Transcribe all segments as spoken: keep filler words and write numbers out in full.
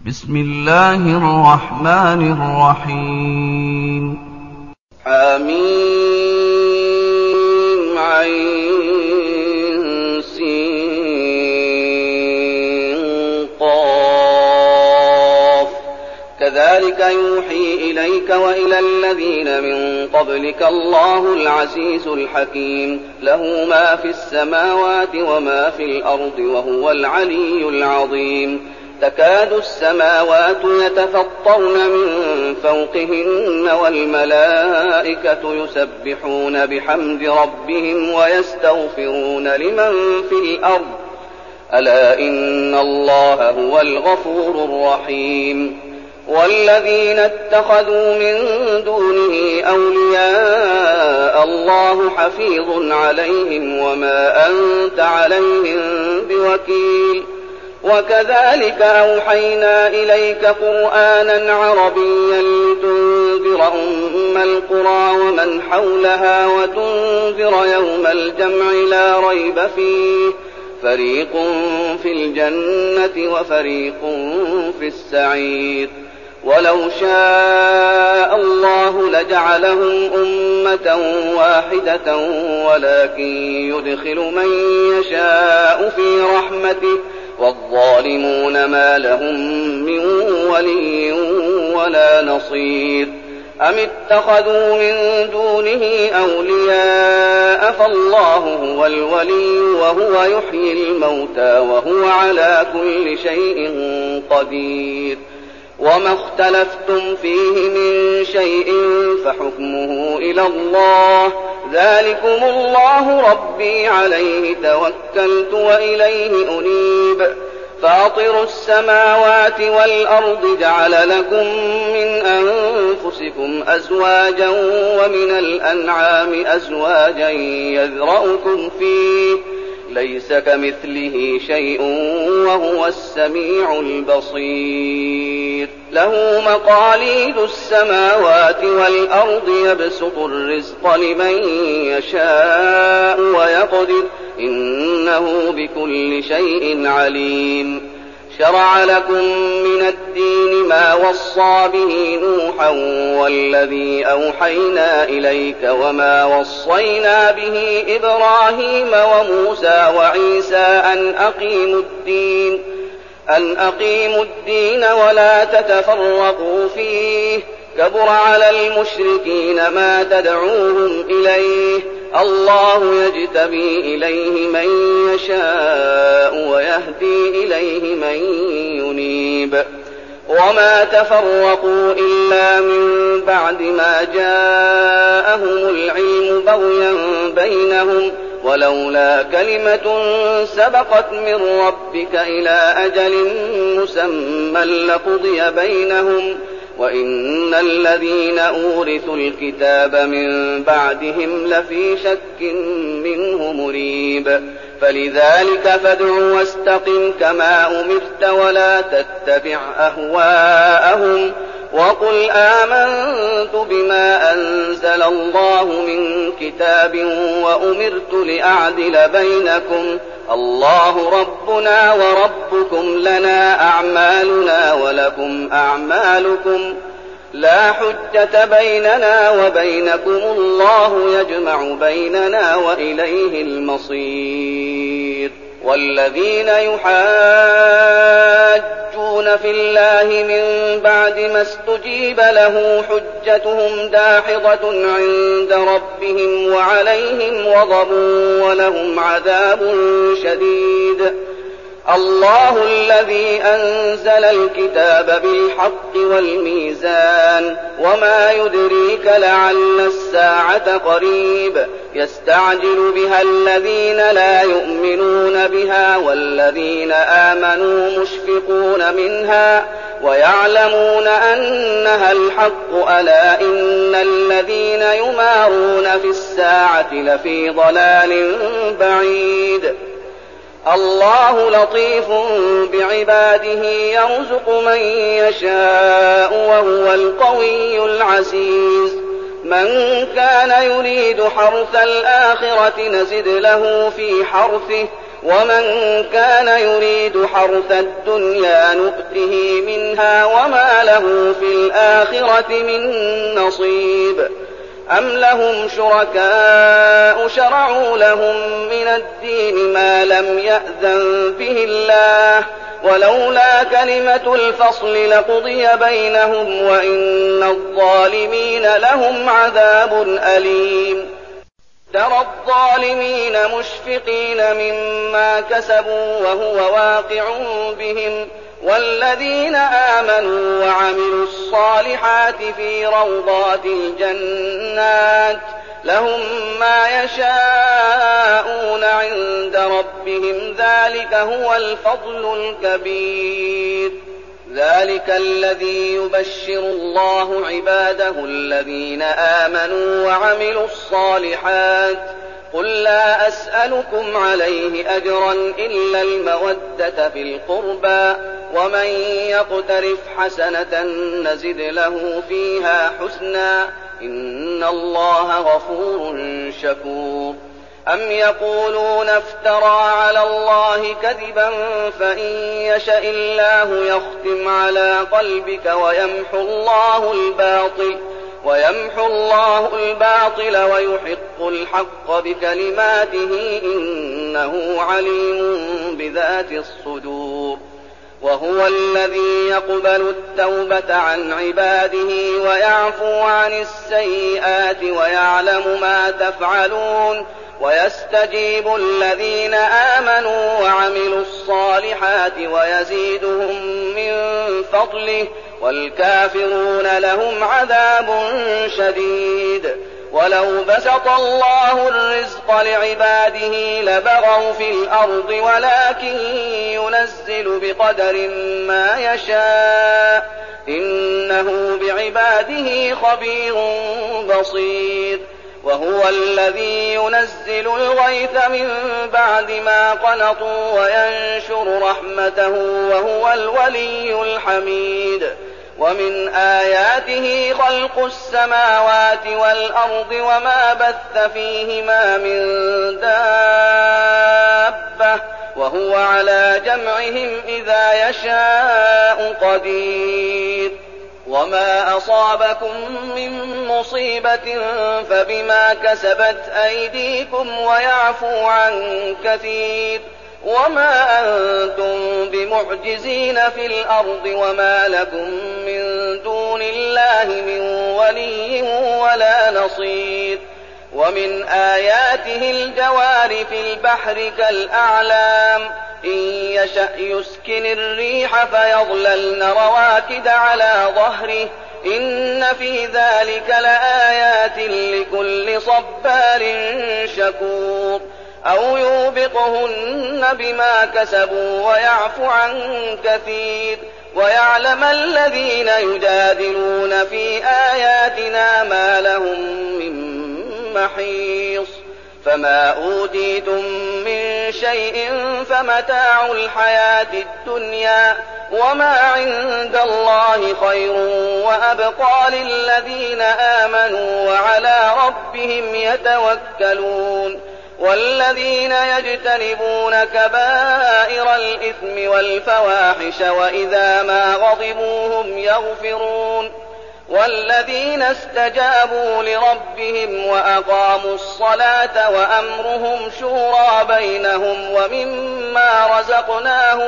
بسم الله الرحمن الرحيم. حميم عين سين قاف كذلك يوحي إليك وإلى الذين من قبلك الله العزيز الحكيم له ما في السماوات وما في الأرض وهو العلي العظيم. تكاد السماوات يتفطرن من فوقهن والملائكة يسبحون بحمد ربهم ويستغفرون لمن في الأرض ألا إن الله هو الغفور الرحيم. والذين اتخذوا من دونه أولياء الله حفيظ عليهم وما أنت عليهم بوكيل. وكذلك أوحينا إليك قرآنا عربيا لتنذر أم القرى ومن حولها وتنذر يوم الجمع لا ريب فيه فريق في الجنة وفريق في السعير. ولو شاء الله لجعلهم أمة واحدة ولكن يدخل من يشاء في رحمته والظالمون ما لهم من ولي ولا نصير. أم اتخذوا من دونه أولياء فالله هو الولي وهو يحيي الموتى وهو على كل شيء قدير. وما اختلفتم فيه من شيء فحكمه إلى الله ذلكم الله ربي عليه توكلت وإليه أنيب. فاطر السماوات والأرض جعل لكم من أنفسكم أزواجا ومن الأنعام أزواجا يذرأكم فيه ليس كمثله شيء وهو السميع البصير. له مقاليد السماوات والأرض يبسط الرزق لمن يشاء ويقدر إنه بكل شيء عليم. شرع لكم من الدين ما وصى به نوحا والذي أوحينا إليك وما وصينا به إبراهيم وموسى وعيسى أن أقيموا الدين أن أقيموا الدين ولا تتفرقوا فيه كبر على المشركين ما تدعوهم إليه الله يجتبي إليه من يشاء ويهدي إليه من ينيب. وما تفرقوا إلا من بعد ما جاءهم العلم بغيا بينهم ولولا كلمة سبقت من ربك إلى أجل مسمى لقضي بينهم وإن الذين أورثوا الكتاب من بعدهم لفي شك منه مريب. فلذلك فادع واستقم كما أمرت ولا تتبع أهواءهم وقل آمنت بما أنزل الله من كتاب وأمرت لأعدل بينكم الله ربنا وربكم لنا أعمالنا ولكم أعمالكم لا حجة بيننا وبينكم الله يجمع بيننا وإليه المصير. والذين يحاجون في الله من بعد ما استجيب له حجتهم داحضة عند ربهم وعليهم غضب ولهم عذاب شديد. الله الذي أنزل الكتاب بالحق والميزان وما يدريك لعل الساعة قريب يستعجل بها الذين لا يؤمنون بها والذين آمنوا مشفقون منها ويعلمون أنها الحق ألا إن الذين يمارون في الساعة لفي ضلال بعيد. الله لطيف بعباده يرزق من يشاء وهو القوي العزيز. من كان يريد حرث الآخرة نزد له في حرثه ومن كان يريد حرث الدنيا نؤته منها وما له في الآخرة من نصيب أم لهم شركاء شرعوا لهم من الدين ما لم يأذن به الله ولولا كلمة الفصل لقضي بينهم وإن الظالمين لهم عذاب أليم ترى الظالمين مشفقين مما كسبوا وهو واقع بهم والذين آمنوا وعملوا الصالحات في روضات الجنات لهم ما يشاءون عند ربهم ذلك هو الفضل الكبير ذلك الذي يبشر الله عباده الذين آمنوا وعملوا الصالحات قل لا أسألكم عليه أجرا إلا المودة في القربى ومن يقترف حسنة نزد له فيها حسنا إن الله غفور شكور أم يقولون افترى على الله كذبا فإن يشأ الله يختم على قلبك ويمحو الله الباطل ويمحو الله الباطل ويحق الحق بكلماته إنه عليم بذات الصدور وهو الذي يقبل التوبة عن عباده ويعفو عن السيئات ويعلم ما تفعلون ويستجيب الذين آمنوا وعملوا الصالحات ويزيدهم من فضله والكافرون لهم عذاب شديد ولو بسط الله الرزق لعباده لبغوا في الأرض ولكن ينزل بقدر ما يشاء إنه بعباده خبير بصير وهو الذي ينزل الغيث من بعد ما قنطوا وينشر رحمته وهو الولي الحميد ومن آياته خلق السماوات والأرض وما بث فيهما من دابة وهو على جمعهم إذا يشاء قدير وما أصابكم من مصيبة فبما كسبت أيديكم ويعفو عن كثير وما أنتم بمعجزين في الأرض وما لكم من دون الله من ولي ولا نصير ومن آياته الجوار في البحر كالأعلام إن يشأ يسكن الريح فيظللن رواكد على ظهره إن في ذلك لآيات لكل صبار شكور أو يوبقهن بما كسبوا ويعفو عن كثير ويعلم الذين يجادلون في آياتنا ما لهم من محيص فما أوتيتم من شيء فمتاع الحياة الدنيا وما عند الله خير وأبقى للذين آمنوا وعلى ربهم يتوكلون والذين يجتنبون كبائر الإثم والفواحش وإذا ما غضبوا هم يغفرون والذين استجابوا لربهم وأقاموا الصلاة وأمرهم شورى بينهم ومما رزقناهم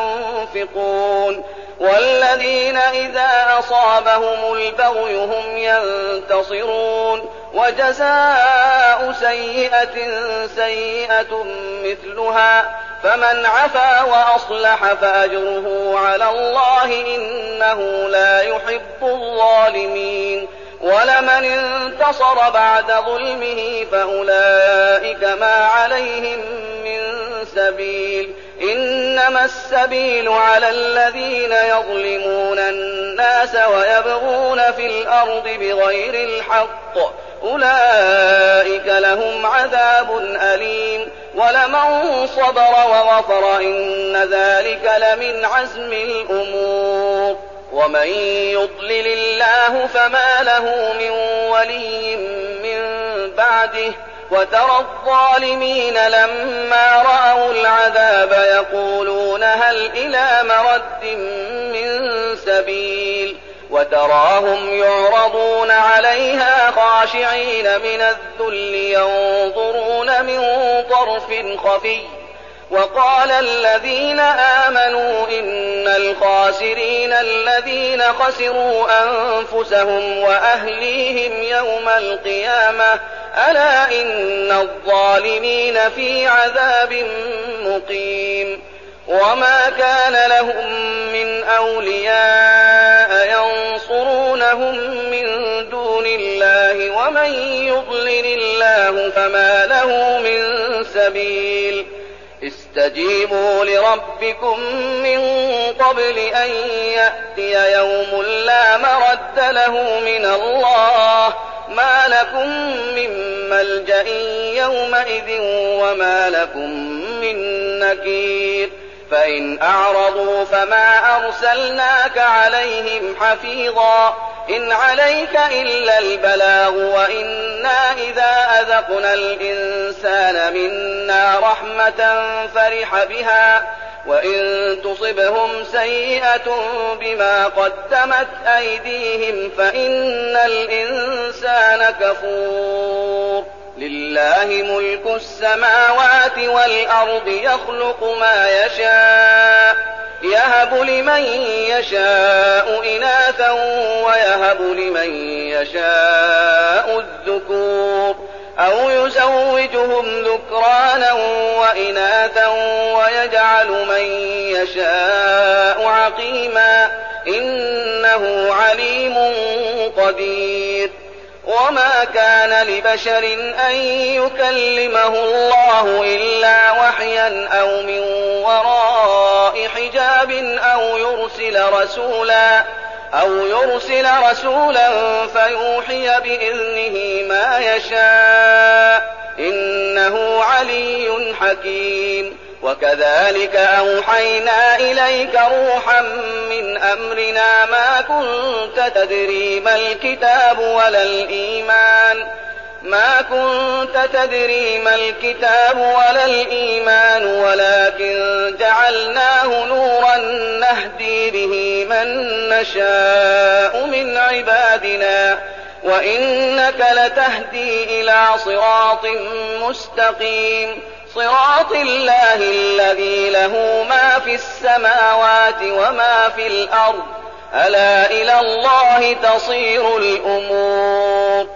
ينفقون والذين إذا أصابهم البغي هم ينتصرون وجزاء سيئة سيئة مثلها فمن عفا وأصلح فأجره على الله إنه لا يحب الظالمين ولمن انتصر بعد ظلمه فأولئك ما عليهم من سبيل إنما السبيل على الذين يظلمون الناس ويبغون في الأرض بغير الحق أولئك لهم عذاب أليم ولمن صبر وغفر إن ذلك لمن عزم الأمور ومن يضلل الله فما له من ولي من بعده وترى الظالمين لما رأوا العذاب يقولون هل إلى مرد من سبيل وتراهم يعرضون عليها خاشعين من الذل ينظرون من طرف خفي وقال الذين آمنوا إن الخاسرين الذين خسروا أنفسهم وأهليهم يوم القيامة ألا إن الظالمين في عذاب مقيم وما كان لهم من أولياء ينصرونهم من دون الله ومن يضلل الله فما له من سبيل استجيبوا لربكم من قبل أن يأتي يوم لا مرد له من الله ما لكم من ملجأ يومئذ وما لكم من نكير فإن أعرضوا فما أرسلناك عليهم حفيظا إن عليك إلا البلاغ وإنا إذا أذقنا الإنسان منا رحمة فرح بها وإن تصبهم سيئة بما قدمت أيديهم فإن الإنسان كفور لله ملك السماوات والأرض يخلق ما يشاء يهب لمن يشاء إناثا ويهب لمن يشاء الذكور أو يزوجهم ذكرانا وإناثا ويجعل من يشاء عقيما إنه عليم قدير وما كان لبشر أن يكلمه الله إلا وحيا أو من وراء حجاب أو يرسل رسولا أو يرسل رسولا فيوحي بإذنه ما يشاء إنه علي حكيم وكذلك أوحينا إليك روحا من أمرنا ما كنت تدري ما الكتاب ولا الإيمان ما كنت تدري ما الكتاب ولا الإيمان ولكن جعلناه نورا نهدي به من نشاء من عبادنا وإنك لتهدي إلى صراط مستقيم صراط الله الذي له ما في السماوات وما في الأرض ألا إلى الله تصير الأمور